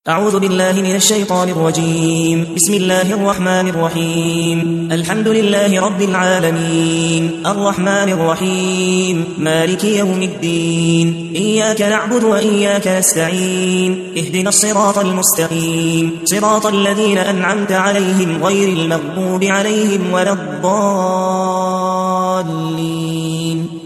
أعوذ بالله من الشيطان الرجيم. بسم الله الرحمن الرحيم. الحمد لله رب العالمين الرحمن الرحيم مالك يوم الدين. إياك نعبد وإياك نستعين. اهدنا الصراط المستقيم صراط الذين أنعمت عليهم غير المغضوب عليهم ولا الضالين.